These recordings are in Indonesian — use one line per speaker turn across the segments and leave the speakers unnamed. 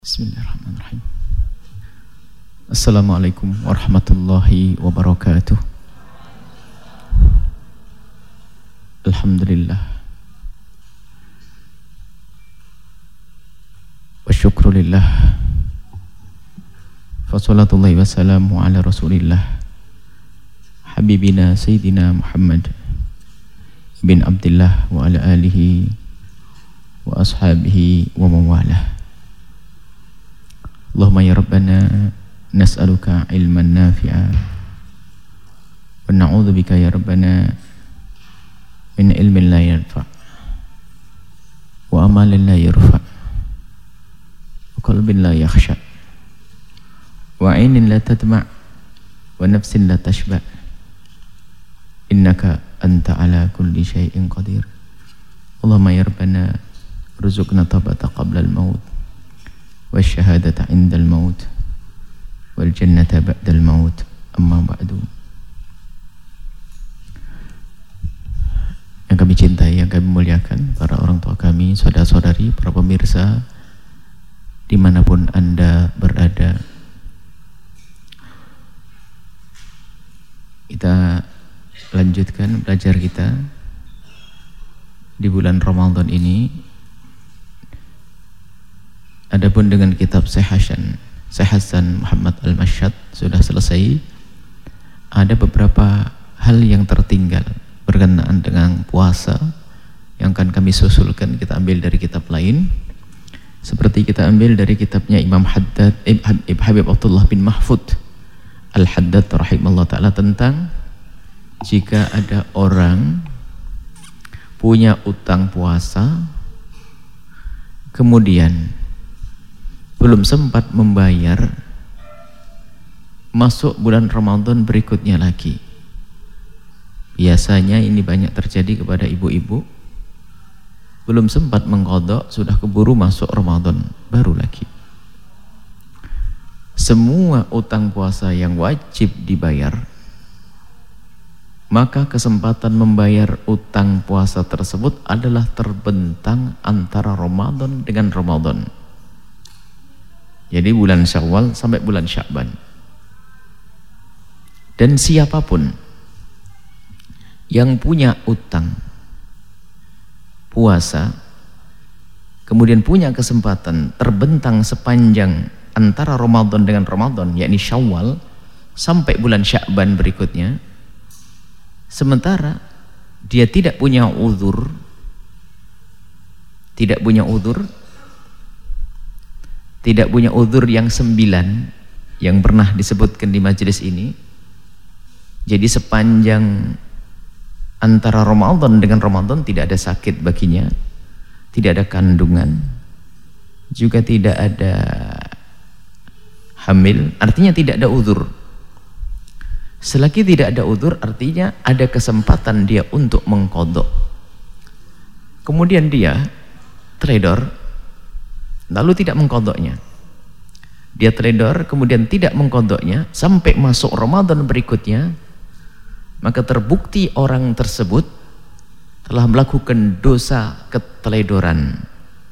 Bismillahirrahmanirrahim. Assalamualaikum warahmatullahi wabarakatuh. Alhamdulillah wa syukrulillah wa salatullahi wa salamu ala rasulillah habibina sayyidina Muhammad bin Abdullah wa ala alihi wa ashabihi wa mawalah. Allahumma ya Rabbana nas'aluka ilman nafi'a wa na'udzubika ya Rabbana min ilmin la yanfa' wa amalin la yurfa' wa qalbin la yakhsha' wa 'ainin la tadma' wa nafsin la tashba' innaka anta ala kulli syai'in qadir. Allahumma ya Rabbana rzuqna tabata qabla al-maut wasyahadata indal maut wal jannata ba'dal maut amma ba'du. Yang kami cintai, yang kami muliakan, para orang tua kami, saudara-saudari, para pemirsa dimanapun Anda berada, kita lanjutkan belajar kita di bulan Ramadan ini. Adapun dengan kitab Syekh Hasan Muhammad Al-Masyad sudah selesai. Ada beberapa hal yang tertinggal berkenaan dengan puasa yang akan kami susulkan, kita ambil dari kitab lain. Seperti kita ambil dari kitabnya Imam Haddad Habib Abdullah bin Mahfud Al-Haddad rahimahullah ta'ala tentang jika ada orang punya utang puasa kemudian belum sempat membayar, masuk bulan Ramadan berikutnya lagi. Biasanya ini banyak terjadi kepada ibu-ibu, belum sempat mengqadha, sudah keburu masuk Ramadan baru lagi. Semua utang puasa yang wajib dibayar, maka kesempatan membayar utang puasa tersebut adalah terbentang antara Ramadan dengan Ramadan. Jadi bulan Syawal sampai bulan Sya'ban. Dan siapapun yang punya utang puasa kemudian punya kesempatan terbentang sepanjang antara Ramadan dengan Ramadan, yakni Syawal sampai bulan Sya'ban berikutnya, sementara dia tidak punya uzur, tidak punya uzur yang 9 yang pernah disebutkan di majelis ini. Jadi sepanjang antara Ramadan dengan Ramadan tidak ada sakit baginya, tidak ada kandungan, juga tidak ada hamil, artinya tidak ada uzur. Selagi tidak ada uzur, artinya ada kesempatan dia untuk mengqadha. Kemudian dia teledor lalu tidak mengqadhanya. Dia teledor kemudian tidak mengqadhanya sampai masuk Ramadan berikutnya, maka terbukti orang tersebut telah melakukan dosa keteledoran.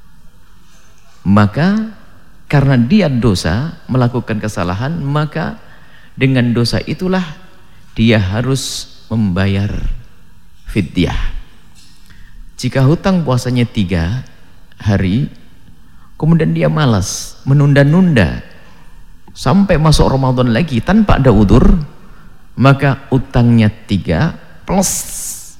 Maka karena dia dosa, melakukan kesalahan, maka dengan dosa itulah dia harus membayar fidyah. Jika hutang puasanya 3 hari, kemudian dia malas, menunda-nunda sampai masuk Ramadan lagi tanpa ada udzur, maka utangnya 3 plus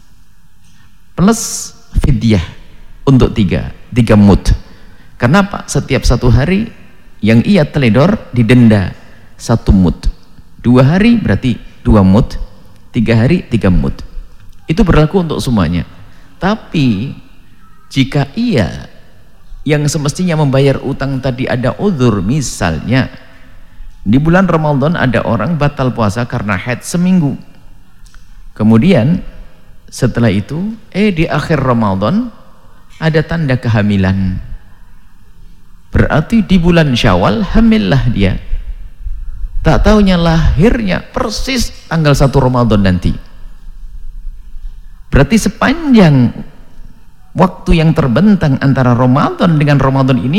fidyah untuk 3 mud. Kenapa? Setiap 1 hari yang ia teledor didenda 1 mud. 2 hari berarti 2 mud, 3 hari 3 mud. Itu berlaku untuk semuanya. Tapi jika ia yang semestinya membayar utang tadi ada uzur, misalnya di bulan Ramadan ada orang batal puasa karena haid seminggu, kemudian setelah itu di akhir Ramadan ada tanda kehamilan, berarti di bulan Syawal hamillah dia, tak taunya lahirnya persis tanggal 1 Ramadan nanti. Berarti sepanjang waktu yang terbentang antara Ramadan dengan Ramadan ini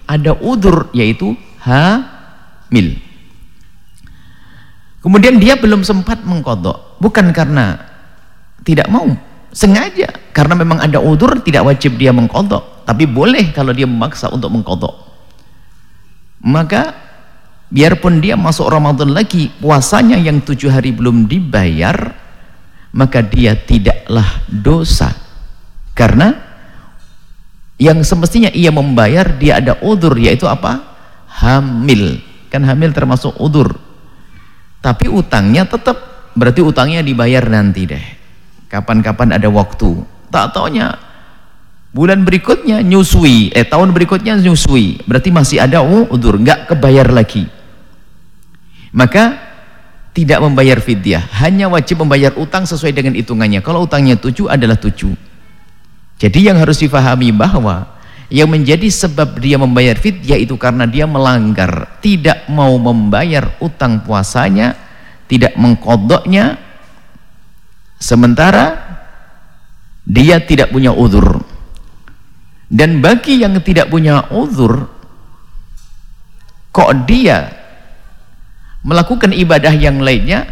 ada udzur yaitu hamil. Kemudian dia belum sempat mengqadha, bukan karena tidak mau, sengaja karena memang ada udzur, tidak wajib dia mengqadha, tapi boleh kalau dia memaksa untuk mengqadha. Maka biarpun dia masuk Ramadan lagi, puasanya yang 7 hari belum dibayar, maka dia tidaklah dosa, karena yang semestinya ia membayar, dia ada udzur, yaitu apa? Hamil. Kan hamil termasuk udzur. Tapi utangnya tetap, berarti utangnya dibayar nanti deh, kapan-kapan ada waktu. Tak taunya bulan berikutnya nyusui, tahun berikutnya nyusui, berarti masih ada udzur, nggak kebayar lagi. Maka tidak membayar fidyah, hanya wajib membayar utang sesuai dengan hitungannya. Kalau utangnya 7 adalah 7. Jadi yang harus difahami bahwa yang menjadi sebab dia membayar fidyah itu karena dia melanggar, tidak mau membayar utang puasanya, tidak mengqadhanya, sementara dia tidak punya udzur. Dan bagi yang tidak punya udzur, kok dia melakukan ibadah yang lainnya,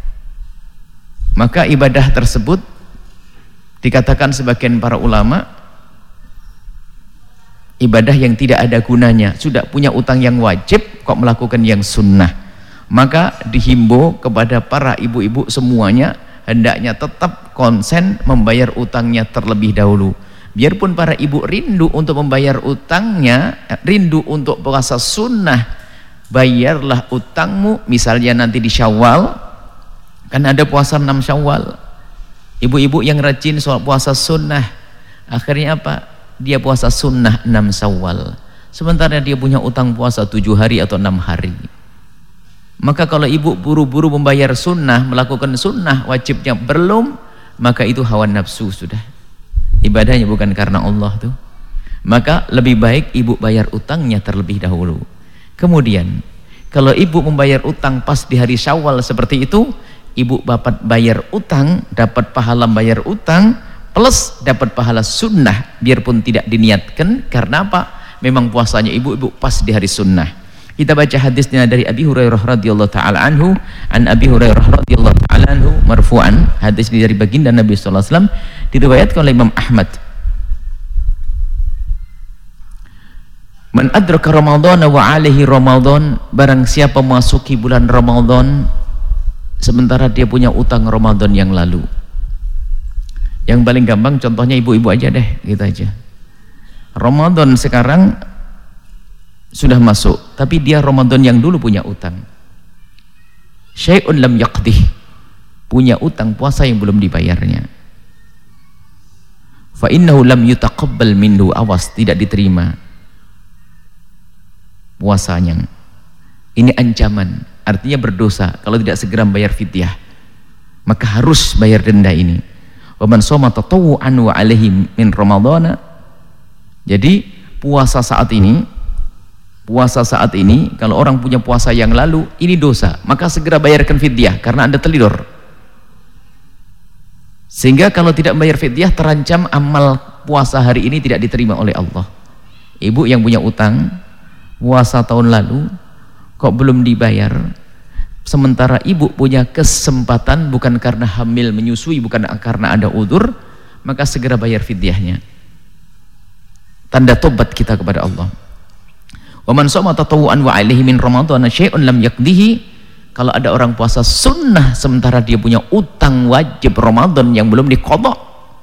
maka ibadah tersebut dikatakan sebagian para ulama ibadah yang tidak ada gunanya. Sudah punya utang yang wajib kok melakukan yang sunnah. Maka dihimbau kepada para ibu-ibu semuanya, hendaknya tetap konsen membayar utangnya terlebih dahulu. Biarpun para ibu rindu untuk membayar utangnya, rindu untuk puasa sunnah, bayarlah utangmu. Misalnya nanti di Syawal, kan ada puasa 6 Syawal. Ibu-ibu yang rajin soal puasa sunnah, akhirnya apa? Dia puasa sunnah 6 Syawal, sementara dia punya utang puasa 7 hari atau 6 hari. Maka kalau ibu buru-buru membayar sunnah, melakukan sunnah wajibnya belum, maka itu hawa nafsu sudah. Ibadahnya bukan karena Allah tuh. Maka lebih baik ibu bayar utangnya terlebih dahulu. Kemudian kalau ibu membayar utang pas di hari Syawal seperti itu, ibu dapat bayar utang, dapat pahala bayar utang, plus dapat pahala sunnah, biarpun tidak diniatkan. Karena apa? Memang puasanya ibu-ibu pas di hari sunnah. Kita baca hadisnya dari Abi Hurairah radhiyallahu taala anhu, an Abi Hurairah radhiyallahu taala anhu marfu'an. Hadis ini dari baginda Nabi sallallahu alaihi wasallam, diriwayatkan oleh Imam Ahmad. Man adraka Ramadhana wa alaihi Ramadan, barang siapa memasuki bulan Ramadan sementara dia punya utang Ramadan yang lalu. Yang paling gampang contohnya ibu-ibu aja deh, gitu aja. Ramadan sekarang sudah masuk, tapi dia Ramadan yang dulu punya utang. Syai'un lam yaqdih, punya utang puasa yang belum dibayarnya. Fa innahu lam yutaqabbal minhu, awas tidak diterima puasanya. Ini ancaman, artinya berdosa kalau tidak segera membayar fidyah. Maka harus bayar denda ini. Wa man shoma tatawwu'an wa alaihi min ramadhana. Jadi puasa saat ini kalau orang punya puasa yang lalu, ini dosa, maka segera bayarkan fidyah karena Anda telidor. Sehingga kalau tidak bayar fidyah terancam amal puasa hari ini tidak diterima oleh Allah. Ibu yang punya utang puasa tahun lalu kok belum dibayar, sementara ibu punya kesempatan, bukan karena hamil menyusui, bukan karena ada udzur, maka segera bayar fidyahnya. Tanda tobat kita kepada Allah. Wa man shoma tatawwu'an wa alaihi min ramadhana syai'un lam yaqdihi, kalau ada orang puasa sunnah sementara dia punya utang wajib Ramadan yang belum diqadha,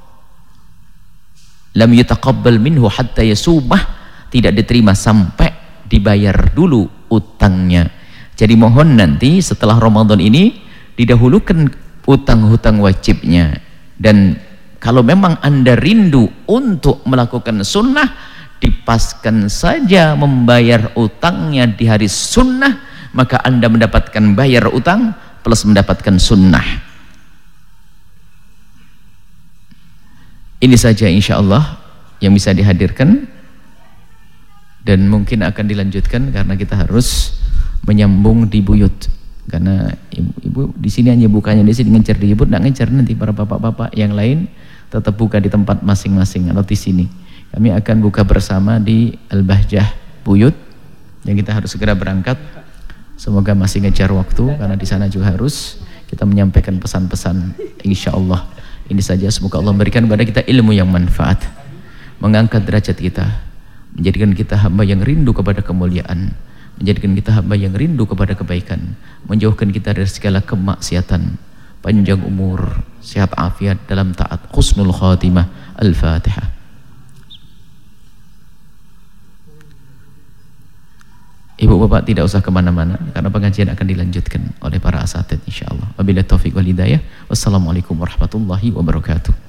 lam yutaqabbal minhu hatta yasumah, tidak diterima sampai dibayar dulu utangnya. Jadi mohon nanti setelah Ramadan ini didahulukan utang-utang wajibnya. Dan kalau memang Anda rindu untuk melakukan sunnah, dipaskan saja membayar utangnya di hari sunnah, maka Anda mendapatkan bayar utang plus mendapatkan sunnah. Ini saja insya Allah yang bisa dihadirkan, dan mungkin akan dilanjutkan karena kita harus menyambung di buyut, karena ibu di sini hanya bukanya di sini, ngejar di ibu, nggak ngejar nanti para bapak-bapak yang lain tetap buka di tempat masing-masing atau di sini. Kami akan buka bersama di Al-Bahjah buyut yang kita harus segera berangkat. Semoga masih ngejar waktu karena di sana juga harus kita menyampaikan pesan-pesan. Insya Allah ini saja, semoga Allah memberikan kepada kita ilmu yang manfaat, mengangkat derajat kita, menjadikan kita hamba yang rindu kepada kemuliaan, menjadikan kita hamba yang rindu kepada kebaikan, menjauhkan kita dari segala kemaksiatan, panjang umur, sehat afiat dalam taat, husnul khatimah. Al-Fatihah. Ibu bapak tidak usah kemana-mana karena pengajian akan dilanjutkan oleh para asatid insyaallah. Wabillahi taufiq wal hidayah. Wassalamualaikum warahmatullahi wabarakatuh.